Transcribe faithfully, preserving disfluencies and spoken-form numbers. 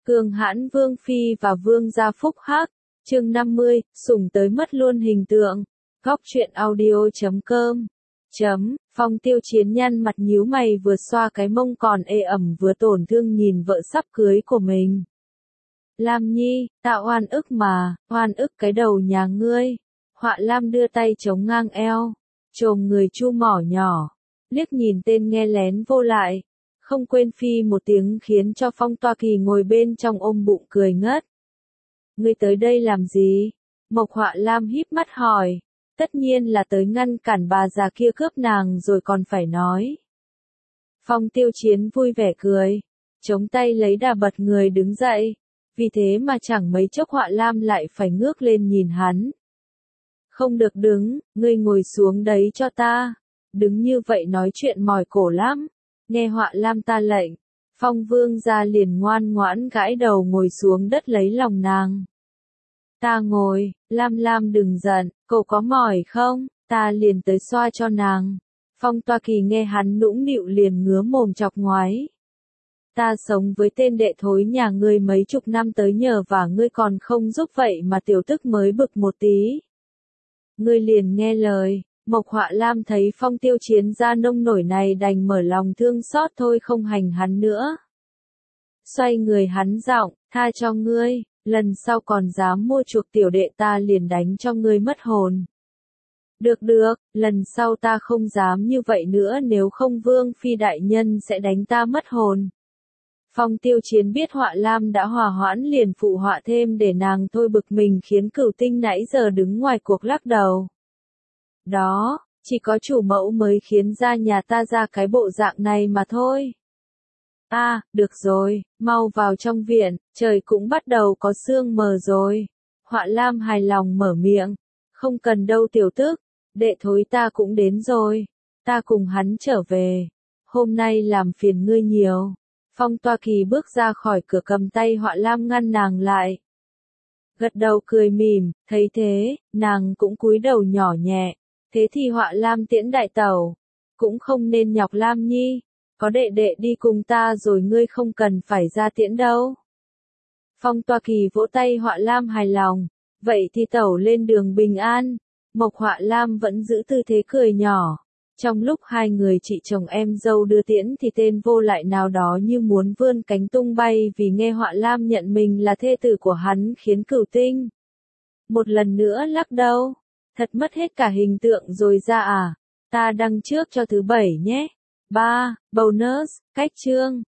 Cường hãn Vương Phi và Vương gia phúc hắc, chương năm mươi, sủng tới mất luôn hình tượng. Góc truyện audio chấm com chấm, Phong Tiêu Chiến nhăn mặt nhíu mày vừa xoa cái mông còn ê ẩm vừa tổn thương nhìn vợ sắp cưới của mình. Lam Nhi, ta oan ức mà, oan ức cái đầu nhà ngươi. Họa Lam đưa tay chống ngang eo, chồm người chu mỏ nhỏ, liếc nhìn tên nghe lén vô lại. Không quên phi một tiếng khiến cho Phong Toa Kỳ ngồi bên trong ôm bụng cười ngất. Ngươi tới đây làm gì? Mộc Họa Lam híp mắt hỏi. Tất nhiên là tới ngăn cản bà già kia cướp nàng rồi còn phải nói. Phong Tiêu Chiến vui vẻ cười, chống tay lấy đà bật người đứng dậy. Vì thế mà chẳng mấy chốc Họa Lam lại phải ngước lên nhìn hắn. Không được đứng, ngươi ngồi xuống đấy cho ta. Đứng như vậy nói chuyện mỏi cổ lắm. Nghe Họa Lam ta lệnh, Phong Vương gia liền ngoan ngoãn gãi đầu ngồi xuống đất lấy lòng nàng. Ta ngồi, Lam Lam đừng giận, cậu có mỏi không, ta liền tới xoa cho nàng. Phong Toa Kỳ nghe hắn nũng nịu liền ngứa mồm chọc ngoái. Ta sống với tên đệ thối nhà ngươi mấy chục năm tới nhờ và ngươi còn không giúp vậy mà tiểu tức mới bực một tí. Ngươi liền nghe lời. Mộc Họa Lam thấy Phong Tiêu Chiến ra nông nổi này đành mở lòng thương xót thôi không hành hắn nữa. Xoay người hắn giọng, tha cho ngươi, lần sau còn dám mua chuộc tiểu đệ ta liền đánh cho ngươi mất hồn. Được được, lần sau ta không dám như vậy nữa nếu không Vương Phi đại nhân sẽ đánh ta mất hồn. Phong Tiêu Chiến biết Họa Lam đã hòa hoãn liền phụ họa thêm để nàng thôi bực mình khiến Cửu Tinh nãy giờ đứng ngoài cuộc lắc đầu. Đó, chỉ có chủ mẫu mới khiến ra nhà ta ra cái bộ dạng này mà thôi. À, được rồi, mau vào trong viện, trời cũng bắt đầu có sương mờ rồi. Họa Lam hài lòng mở miệng, không cần đâu tiểu tức, đệ thối ta cũng đến rồi, ta cùng hắn trở về. Hôm nay làm phiền ngươi nhiều. Phong Toa Kỳ bước ra khỏi cửa cầm tay Họa Lam ngăn nàng lại. Gật đầu cười mỉm, thấy thế, nàng cũng cúi đầu nhỏ nhẹ. Thế thì Họa Lam tiễn đại tẩu, cũng không nên nhọc Lam Nhi, có đệ đệ đi cùng ta rồi ngươi không cần phải ra tiễn đâu. Phong Toa Kỳ vỗ tay Họa Lam hài lòng, vậy thì tẩu lên đường bình an. Mộc Họa Lam vẫn giữ tư thế cười nhỏ. Trong lúc hai người chị chồng em dâu đưa tiễn thì tên vô lại nào đó như muốn vươn cánh tung bay vì nghe Họa Lam nhận mình là thê tử của hắn khiến Cửu Tinh một lần nữa lắc đầu. Thật mất hết cả hình tượng rồi ra à, ta đăng trước cho thứ bảy nhé. ba. Bonus, cách chương.